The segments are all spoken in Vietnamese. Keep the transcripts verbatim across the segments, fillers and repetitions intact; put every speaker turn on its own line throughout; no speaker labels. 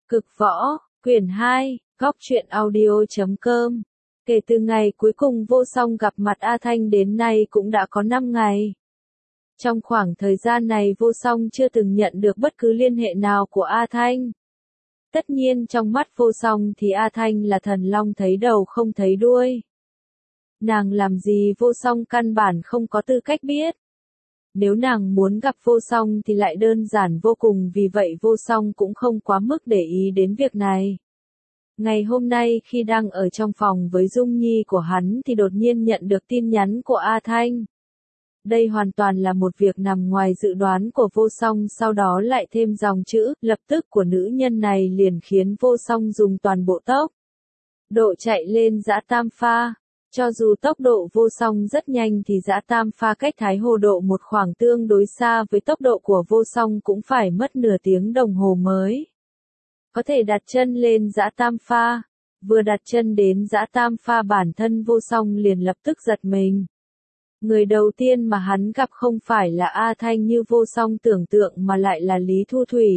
Cực võ, quyển hai, góc truyện audio chấm com. Kể từ ngày cuối cùng Vô Song gặp mặt A Thanh đến nay cũng đã có năm ngày. Trong khoảng thời gian này Vô Song chưa từng nhận được bất cứ liên hệ nào của A Thanh. Tất nhiên trong mắt Vô Song thì A Thanh là thần long thấy đầu không thấy đuôi. Nàng làm gì Vô Song căn bản không có tư cách biết. Nếu nàng muốn gặp Vô Song thì lại đơn giản vô cùng, vì vậy Vô Song cũng không quá mức để ý đến việc này. Ngày hôm nay khi đang ở trong phòng với Dung Nhi của hắn thì đột nhiên nhận được tin nhắn của A Thanh. Đây hoàn toàn là một việc nằm ngoài dự đoán của Vô Song, sau đó lại thêm dòng chữ lập tức của nữ nhân này liền khiến Vô Song dùng toàn bộ tốc độ chạy lên dã tam pha. Cho dù tốc độ Vô Song rất nhanh thì dã tam pha cách Thái Hồ độ một khoảng tương đối xa, với tốc độ của Vô Song cũng phải mất nửa tiếng đồng hồ mới có thể đặt chân lên dã tam pha. Vừa đặt chân đến dã tam pha bản thân Vô Song liền lập tức giật mình. Người đầu tiên mà hắn gặp không phải là A Thanh như Vô Song tưởng tượng mà lại là Lý Thu Thủy.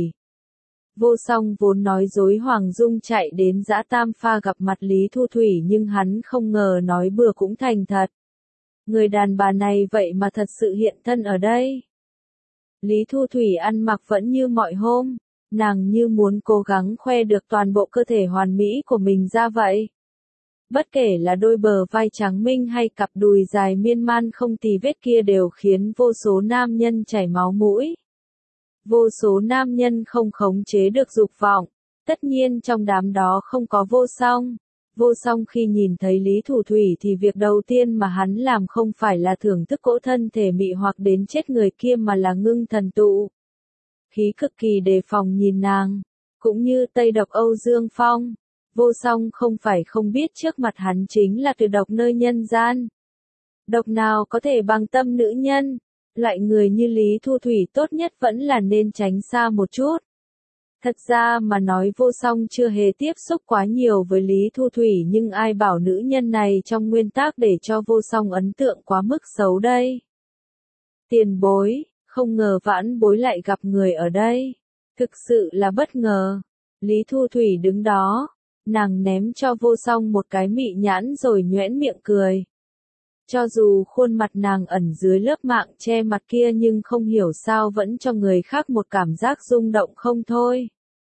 Vô Song vốn nói dối Hoàng Dung chạy đến dã tam pha gặp mặt Lý Thu Thủy, nhưng hắn không ngờ nói bừa cũng thành thật. Người đàn bà này vậy mà thật sự hiện thân ở đây. Lý Thu Thủy ăn mặc vẫn như mọi hôm, nàng như muốn cố gắng khoe được toàn bộ cơ thể hoàn mỹ của mình ra vậy. Bất kể là đôi bờ vai trắng minh hay cặp đùi dài miên man không tì vết kia đều khiến vô số nam nhân chảy máu mũi. Vô số nam nhân không khống chế được dục vọng. Tất nhiên trong đám đó không có Vô Song. Vô Song khi nhìn thấy Lý Thu Thủy thì việc đầu tiên mà hắn làm không phải là thưởng thức cỗ thân thể mị hoặc đến chết người kia mà là ngưng thần tụ khí, cực kỳ đề phòng nhìn nàng. Cũng như Tây Độc Âu Dương Phong, Vô Song không phải không biết trước mặt hắn chính là tuyệt độc nơi nhân gian. Độc nào có thể bằng tâm nữ nhân. Loại người như Lý Thu Thủy tốt nhất vẫn là nên tránh xa một chút. Thật ra mà nói Vô Song chưa hề tiếp xúc quá nhiều với Lý Thu Thủy, nhưng ai bảo nữ nhân này trong nguyên tắc để cho Vô Song ấn tượng quá mức xấu đây. Tiền bối, không ngờ vãn bối lại gặp người ở đây. Thực sự là bất ngờ. Lý Thu Thủy đứng đó, nàng ném cho Vô Song một cái mị nhãn rồi nhoẻn miệng cười. Cho dù khuôn mặt nàng ẩn dưới lớp mạng che mặt kia nhưng không hiểu sao vẫn cho người khác một cảm giác rung động không thôi.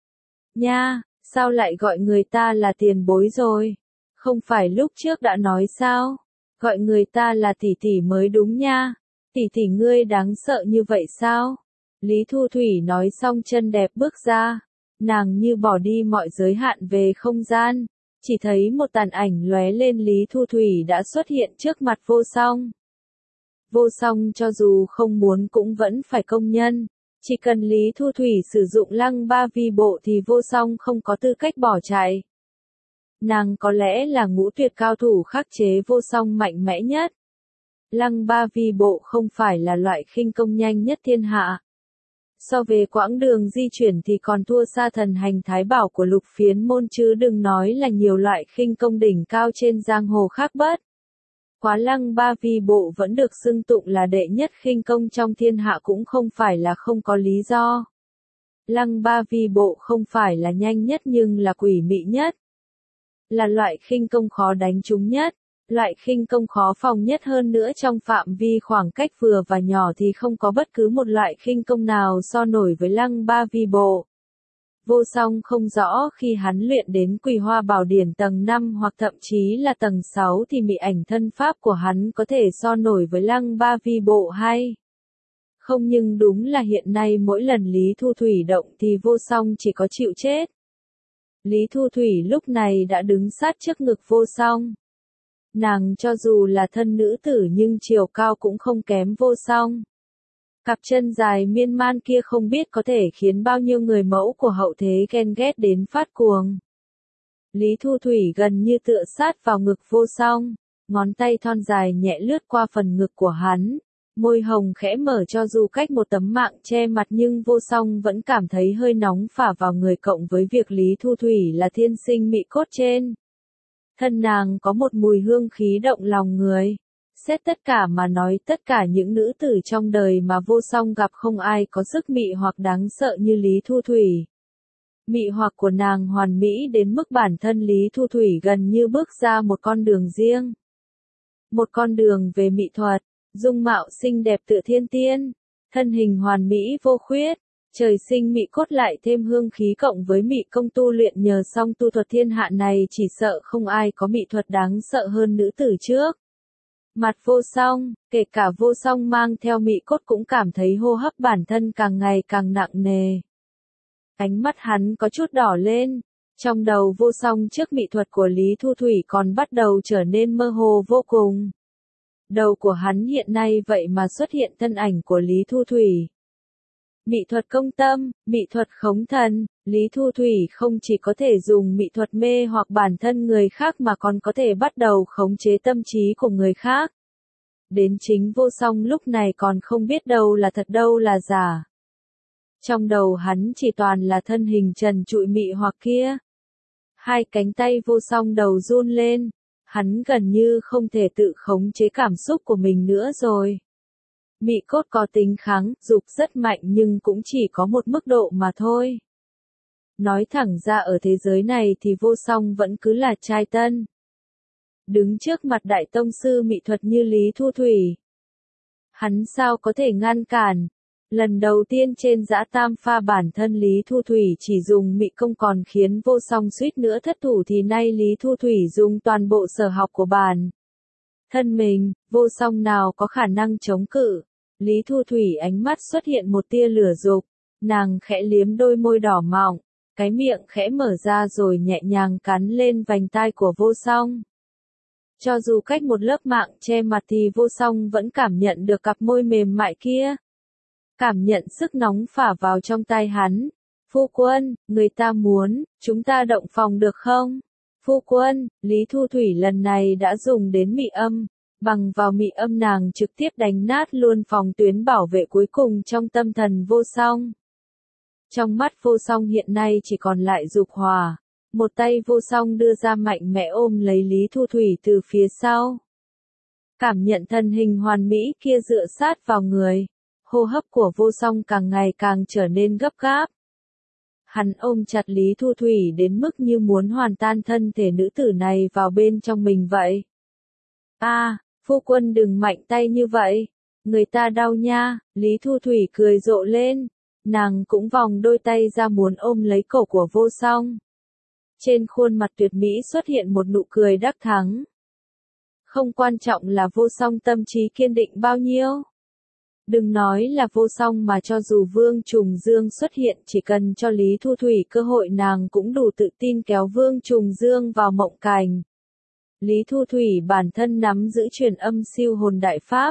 Nha, sao lại gọi người ta là tiền bối rồi? Không phải lúc trước đã nói sao? Gọi người ta là tỷ tỷ mới đúng nha. Tỷ tỷ ngươi đáng sợ như vậy sao? Lý Thu Thủy nói xong chân đẹp bước ra. Nàng như bỏ đi mọi giới hạn về không gian. Chỉ thấy một tàn ảnh lóe lên, Lý Thu Thủy đã xuất hiện trước mặt Vô Song. Vô Song cho dù không muốn cũng vẫn phải công nhân. Chỉ cần Lý Thu Thủy sử dụng lăng ba vi bộ thì Vô Song không có tư cách bỏ chạy. Nàng có lẽ là ngũ tuyệt cao thủ khắc chế Vô Song mạnh mẽ nhất. Lăng ba vi bộ không phải là loại khinh công nhanh nhất thiên hạ. So về quãng đường di chuyển thì còn thua xa thần hành thái bảo của Lục Phiến Môn, chứ đừng nói là nhiều loại khinh công đỉnh cao trên giang hồ khác bất. Quá lăng ba vi bộ vẫn được xưng tụng là đệ nhất khinh công trong thiên hạ cũng không phải là không có lý do. Lăng ba vi bộ không phải là nhanh nhất nhưng là quỷ mị nhất. Là loại khinh công khó đánh trúng nhất. Loại khinh công khó phòng nhất, hơn nữa trong phạm vi khoảng cách vừa và nhỏ thì không có bất cứ một loại khinh công nào so nổi với lăng ba vi bộ. Vô Song không rõ khi hắn luyện đến Quỳ Hoa Bảo Điển tầng năm hoặc thậm chí là tầng sáu thì mị ảnh thân pháp của hắn có thể so nổi với lăng ba vi bộ hay không, nhưng đúng là hiện nay mỗi lần Lý Thu Thủy động thì Vô Song chỉ có chịu chết. Lý Thu Thủy lúc này đã đứng sát trước ngực Vô Song. Nàng cho dù là thân nữ tử nhưng chiều cao cũng không kém Vô Song. Cặp chân dài miên man kia không biết có thể khiến bao nhiêu người mẫu của hậu thế ghen ghét đến phát cuồng. Lý Thu Thủy gần như tựa sát vào ngực Vô Song, ngón tay thon dài nhẹ lướt qua phần ngực của hắn, môi hồng khẽ mở cho dù cách một tấm mạng che mặt nhưng Vô Song vẫn cảm thấy hơi nóng phả vào người, cộng với việc Lý Thu Thủy là thiên sinh mị cốt trên. Thân nàng có một mùi hương khí động lòng người. Xét tất cả mà nói, tất cả những nữ tử trong đời mà Vô Song gặp không ai có sức mị hoặc đáng sợ như Lý Thu Thủy. Mị hoặc của nàng hoàn mỹ đến mức bản thân Lý Thu Thủy gần như bước ra một con đường riêng. Một con đường về mỹ thuật, dung mạo xinh đẹp tựa thiên tiên, thân hình hoàn mỹ vô khuyết, trời sinh mị cốt lại thêm hương khí cộng với mị công tu luyện nhờ song tu thuật thiên hạ này chỉ sợ không ai có mị thuật đáng sợ hơn nữ tử trước. Mặt Vô Song, kể cả Vô Song mang theo mị cốt cũng cảm thấy hô hấp bản thân càng ngày càng nặng nề. Ánh mắt hắn có chút đỏ lên, trong đầu Vô Song trước mị thuật của Lý Thu Thủy còn bắt đầu trở nên mơ hồ vô cùng. Đầu của hắn hiện nay vậy mà xuất hiện thân ảnh của Lý Thu Thủy. Mị thuật công tâm, mị thuật khống thần, Lý Thu Thủy không chỉ có thể dùng mị thuật mê hoặc bản thân người khác mà còn có thể bắt đầu khống chế tâm trí của người khác. Đến chính Vô Song lúc này còn không biết đâu là thật đâu là giả. Trong đầu hắn chỉ toàn là thân hình trần trụi mị hoặc kia. Hai cánh tay Vô Song đầu run lên, hắn gần như không thể tự khống chế cảm xúc của mình nữa rồi. Mị cốt có tính kháng, dục rất mạnh nhưng cũng chỉ có một mức độ mà thôi. Nói thẳng ra ở thế giới này thì Vô Song vẫn cứ là trai tân. Đứng trước mặt đại tông sư mị thuật như Lý Thu Thủy. Hắn sao có thể ngăn cản? Lần đầu tiên trên dã tam pha bản thân Lý Thu Thủy chỉ dùng mị công còn khiến Vô Song suýt nữa thất thủ thì nay Lý Thu Thủy dùng toàn bộ sở học của bản thân mình, Vô Song nào có khả năng chống cự. Lý Thu Thủy ánh mắt xuất hiện một tia lửa dục, nàng khẽ liếm đôi môi đỏ mọng, cái miệng khẽ mở ra rồi nhẹ nhàng cắn lên vành tai của Vô Song. Cho dù cách một lớp mạng che mặt thì Vô Song vẫn cảm nhận được cặp môi mềm mại kia. Cảm nhận sức nóng phả vào trong tai hắn. Phu quân, người ta muốn, chúng ta động phòng được không? Phu quân, Lý Thu Thủy lần này đã dùng đến mị âm. Bằng vào mị âm nàng trực tiếp đánh nát luôn phòng tuyến bảo vệ cuối cùng trong tâm thần Vô Song. Trong mắt Vô Song hiện nay chỉ còn lại dục hỏa. Một tay Vô Song đưa ra mạnh mẽ ôm lấy Lý Thu Thủy từ phía sau. Cảm nhận thân hình hoàn mỹ kia dựa sát vào người. Hô hấp của Vô Song càng ngày càng trở nên gấp gáp. Hắn ôm chặt Lý Thu Thủy đến mức như muốn hoàn tan thân thể nữ tử này vào bên trong mình vậy. A, à, phu quân đừng mạnh tay như vậy. Người ta đau nha, Lý Thu Thủy cười rộ lên. Nàng cũng vòng đôi tay ra muốn ôm lấy cổ của Vô Song. Trên khuôn mặt tuyệt mỹ xuất hiện một nụ cười đắc thắng. Không quan trọng là Vô Song tâm trí kiên định bao nhiêu. Đừng nói là Vô Song mà cho dù Vương Trùng Dương xuất hiện chỉ cần cho Lý Thu Thủy cơ hội nàng cũng đủ tự tin kéo Vương Trùng Dương vào mộng cảnh. Lý Thu Thủy bản thân nắm giữ truyền âm siêu hồn đại pháp.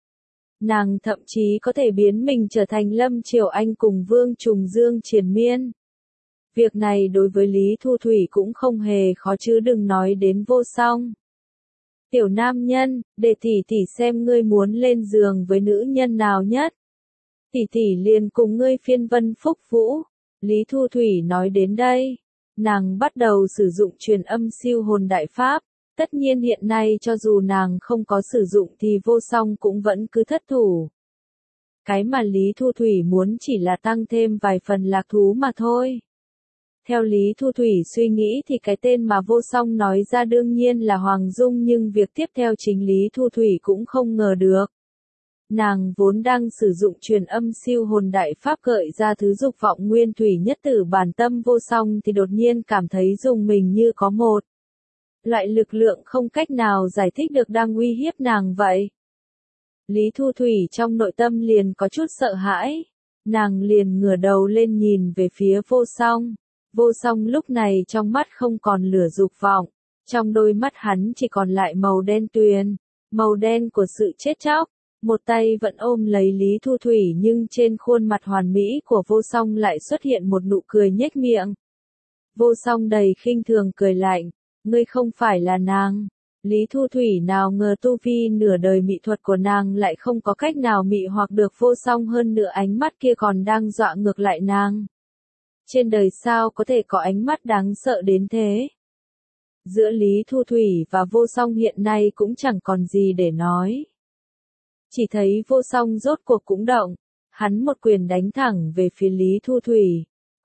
Nàng thậm chí có thể biến mình trở thành Lâm Triều Anh cùng Vương Trùng Dương triền miên. Việc này đối với Lý Thu Thủy cũng không hề khó chứ đừng nói đến Vô Song. Tiểu nam nhân, để tỷ tỷ xem ngươi muốn lên giường với nữ nhân nào nhất. Tỷ tỷ liền cùng ngươi phiên vân phúc vũ. Lý Thu Thủy nói đến đây. Nàng bắt đầu sử dụng truyền âm siêu hồn đại pháp. Tất nhiên hiện nay cho dù nàng không có sử dụng thì Vô Song cũng vẫn cứ thất thủ. Cái mà Lý Thu Thủy muốn chỉ là tăng thêm vài phần lạc thú mà thôi. Theo Lý Thu Thủy suy nghĩ thì cái tên mà Vô Song nói ra đương nhiên là Hoàng Dung nhưng việc tiếp theo chính Lý Thu Thủy cũng không ngờ được. Nàng vốn đang sử dụng truyền âm siêu hồn đại pháp gợi ra thứ dục vọng nguyên thủy nhất từ bản tâm Vô Song thì đột nhiên cảm thấy dùng mình như có một loại lực lượng không cách nào giải thích được đang uy hiếp nàng vậy. Lý Thu Thủy trong nội tâm liền có chút sợ hãi. Nàng liền ngửa đầu lên nhìn về phía Vô Song. Vô Song lúc này trong mắt không còn lửa dục vọng. Trong đôi mắt hắn chỉ còn lại màu đen tuyền. Màu đen của sự chết chóc. Một tay vẫn ôm lấy Lý Thu Thủy nhưng trên khuôn mặt hoàn mỹ của Vô Song lại xuất hiện một nụ cười nhếch miệng. Vô Song đầy khinh thường cười lạnh. Ngươi không phải là nàng. Lý Thu Thủy nào ngờ tu vi nửa đời mị thuật của nàng lại không có cách nào mị hoặc được Vô Song hơn nữa ánh mắt kia còn đang dọa ngược lại nàng. Trên đời sao có thể có ánh mắt đáng sợ đến thế? Giữa Lý Thu Thủy và Vô Song hiện nay cũng chẳng còn gì để nói. Chỉ thấy Vô Song rốt cuộc cũng động. Hắn một quyền đánh thẳng về phía Lý Thu Thủy.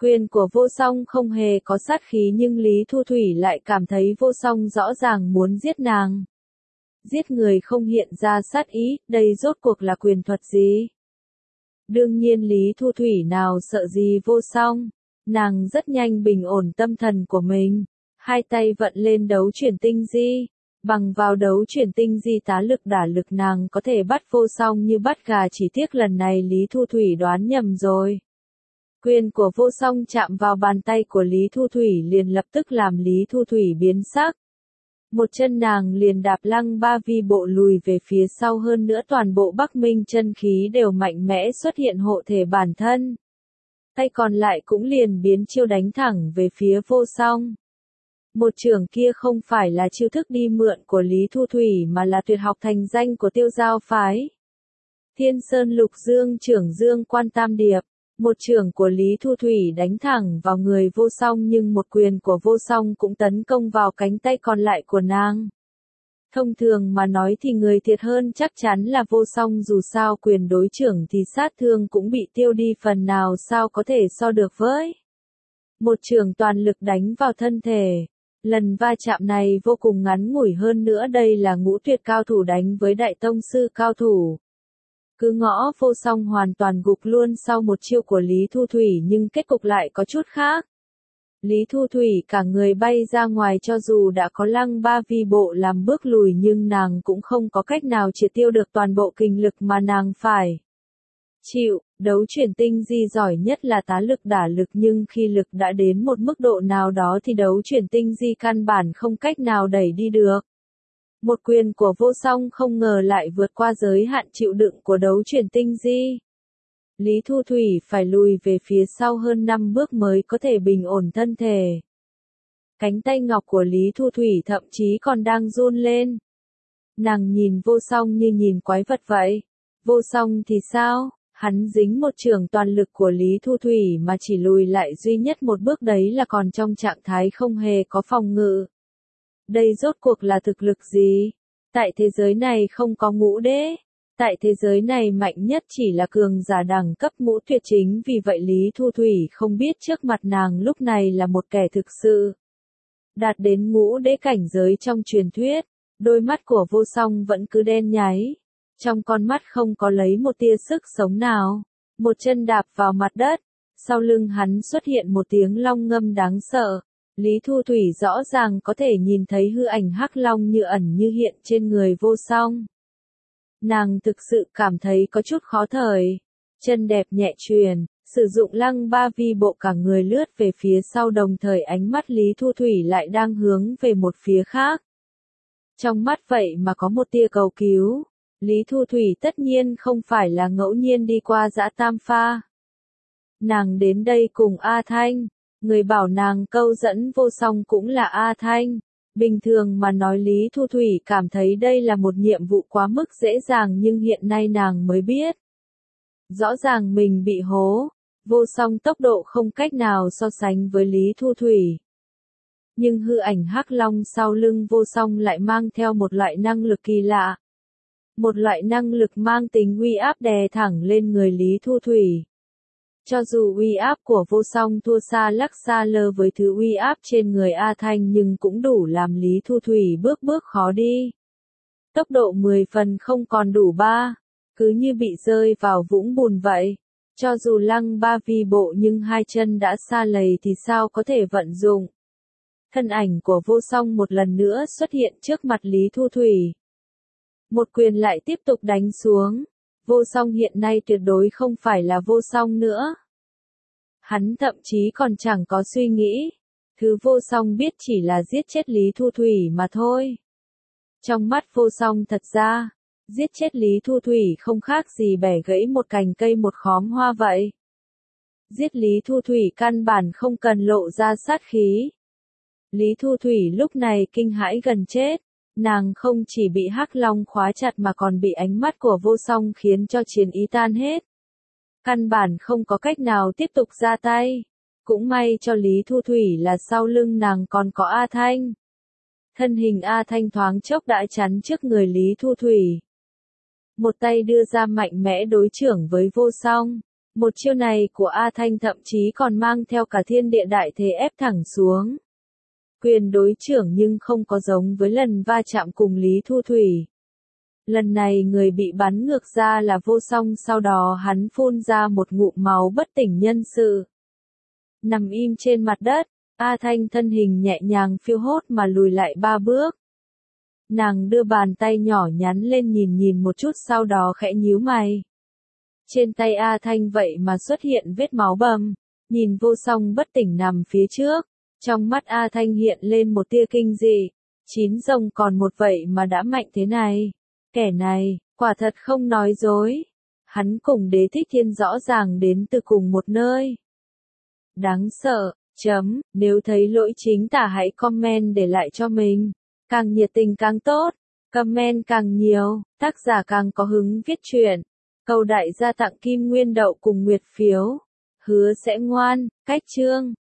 Quyền của vô song không hề có sát khí nhưng Lý Thu Thủy lại cảm thấy vô song rõ ràng muốn giết nàng. Giết người không hiện ra sát ý, đây rốt cuộc là quyền thuật gì? Đương nhiên Lý Thu Thủy nào sợ gì vô song, nàng rất nhanh bình ổn tâm thần của mình, hai tay vận lên đấu chuyển tinh di, bằng vào đấu chuyển tinh di tá lực đả lực nàng có thể bắt vô song như bắt gà, chỉ tiếc lần này Lý Thu Thủy đoán nhầm rồi. Quyền của vô song chạm vào bàn tay của Lý Thu Thủy liền lập tức làm Lý Thu Thủy biến sắc. Một chân nàng liền đạp Lăng Ba Vi bộ lùi về phía sau, hơn nữa toàn bộ Bắc Minh chân khí đều mạnh mẽ xuất hiện hộ thể bản thân. Tay còn lại cũng liền biến chiêu đánh thẳng về phía vô song. Một chưởng kia không phải là chiêu thức đi mượn của Lý Thu Thủy mà là tuyệt học thành danh của Tiêu Giao phái. Thiên Sơn Lục Dương Chưởng Dương Quan Tam Điệp. Một chưởng của Lý Thu Thủy đánh thẳng vào người vô song nhưng một quyền của vô song cũng tấn công vào cánh tay còn lại của nàng. Thông thường mà nói thì người thiệt hơn chắc chắn là vô song, dù sao quyền đối chưởng thì sát thương cũng bị tiêu đi phần nào, sao có thể so được với. Một chưởng toàn lực đánh vào thân thể. Lần va chạm này vô cùng ngắn ngủi, hơn nữa đây là ngũ tuyệt cao thủ đánh với đại tông sư cao thủ. Cứ ngõ vô song hoàn toàn gục luôn sau một chiêu của Lý Thu Thủy, nhưng kết cục lại có chút khác. Lý Thu Thủy cả người bay ra ngoài, cho dù đã có Lăng Ba Vi bộ làm bước lùi nhưng nàng cũng không có cách nào triệt tiêu được toàn bộ kình lực mà nàng phải chịu. Đấu chuyển tinh di giỏi nhất là tá lực đả lực, nhưng khi lực đã đến một mức độ nào đó thì đấu chuyển tinh di căn bản không cách nào đẩy đi được. Một quyền của vô song không ngờ lại vượt qua giới hạn chịu đựng của đấu chuyển tinh di. Lý Thu Thủy phải lùi về phía sau hơn năm bước mới có thể bình ổn thân thể. Cánh tay ngọc của Lý Thu Thủy thậm chí còn đang run lên. Nàng nhìn vô song như nhìn quái vật vậy. Vô song thì sao? Hắn dính một chưởng toàn lực của Lý Thu Thủy mà chỉ lùi lại duy nhất một bước, đấy là còn trong trạng thái không hề có phòng ngự. Đây rốt cuộc là thực lực gì? Tại thế giới này không có ngũ đế. Tại thế giới này mạnh nhất chỉ là cường giả đẳng cấp ngũ tuyệt, chính vì vậy Lý Thu Thủy không biết trước mặt nàng lúc này là một kẻ thực sự đạt đến ngũ đế cảnh giới trong truyền thuyết. Đôi mắt của vô song vẫn cứ đen nháy. Trong con mắt không có lấy một tia sức sống nào. Một chân đạp vào mặt đất. Sau lưng hắn xuất hiện một tiếng long ngâm đáng sợ. Lý Thu Thủy rõ ràng có thể nhìn thấy hư ảnh hắc long như ẩn như hiện trên người vô song. Nàng thực sự cảm thấy có chút khó thở. Chân đẹp nhẹ truyền, sử dụng Lăng Ba Vi bộ cả người lướt về phía sau, đồng thời ánh mắt Lý Thu Thủy lại đang hướng về một phía khác. Trong mắt vậy mà có một tia cầu cứu. Lý Thu Thủy tất nhiên không phải là ngẫu nhiên đi qua Dã Tam Pha. Nàng đến đây cùng A Thanh. Người bảo nàng câu dẫn vô song cũng là A Thanh. Bình thường mà nói Lý Thu Thủy cảm thấy đây là một nhiệm vụ quá mức dễ dàng, nhưng hiện nay nàng mới biết. Rõ ràng mình bị hố. Vô song tốc độ không cách nào so sánh với Lý Thu Thủy. Nhưng hư ảnh hắc long sau lưng vô song lại mang theo một loại năng lực kỳ lạ. Một loại năng lực mang tính uy áp đè thẳng lên người Lý Thu Thủy. Cho dù uy áp của vô song thua xa lắc xa lơ với thứ uy áp trên người A Thanh, nhưng cũng đủ làm Lý Thu Thủy bước bước khó đi. Tốc độ mười phần không còn đủ ba, cứ như bị rơi vào vũng bùn vậy. Cho dù Lăng Ba Vi bộ nhưng hai chân đã sa lầy thì sao có thể vận dụng. Thân ảnh của vô song một lần nữa xuất hiện trước mặt Lý Thu Thủy. Một quyền lại tiếp tục đánh xuống. Vô song hiện nay tuyệt đối không phải là vô song nữa. Hắn thậm chí còn chẳng có suy nghĩ. Thứ vô song biết chỉ là giết chết Lý Thu Thủy mà thôi. Trong mắt vô song thật ra, giết chết Lý Thu Thủy không khác gì bẻ gãy một cành cây một khóm hoa vậy. Giết Lý Thu Thủy căn bản không cần lộ ra sát khí. Lý Thu Thủy lúc này kinh hãi gần chết. Nàng không chỉ bị hắc long khóa chặt mà còn bị ánh mắt của vô song khiến cho chiến ý tan hết. Căn bản không có cách nào tiếp tục ra tay. Cũng may cho Lý Thu Thủy là sau lưng nàng còn có A Thanh. Thân hình A Thanh thoáng chốc đã chắn trước người Lý Thu Thủy. Một tay đưa ra mạnh mẽ đối chưởng với vô song. Một chiêu này của A Thanh thậm chí còn mang theo cả thiên địa đại thế ép thẳng xuống. Quyền đối trưởng nhưng không có giống với lần va chạm cùng Lý Thu Thủy. Lần này người bị bắn ngược ra là Vô Song, sau đó hắn phun ra một ngụm máu bất tỉnh nhân sự. Nằm im trên mặt đất, A Thanh thân hình nhẹ nhàng phiêu hốt mà lùi lại ba bước. Nàng đưa bàn tay nhỏ nhắn lên nhìn nhìn một chút, sau đó khẽ nhíu mày. Trên tay A Thanh vậy mà xuất hiện vết máu bầm, nhìn Vô Song bất tỉnh nằm phía trước, trong mắt A Thanh hiện lên một tia kinh dị, chín rồng còn một vậy mà đã mạnh thế này, kẻ này, quả thật không nói dối, hắn cùng Đế Thích Thiên rõ ràng đến từ cùng một nơi. Đáng sợ, chấm, nếu thấy lỗi chính tả hãy comment để lại cho mình, càng nhiệt tình càng tốt, comment càng nhiều, tác giả càng có hứng viết truyện. Cầu đại gia tặng kim nguyên đậu cùng nguyệt phiếu, hứa sẽ ngoan, cách chương.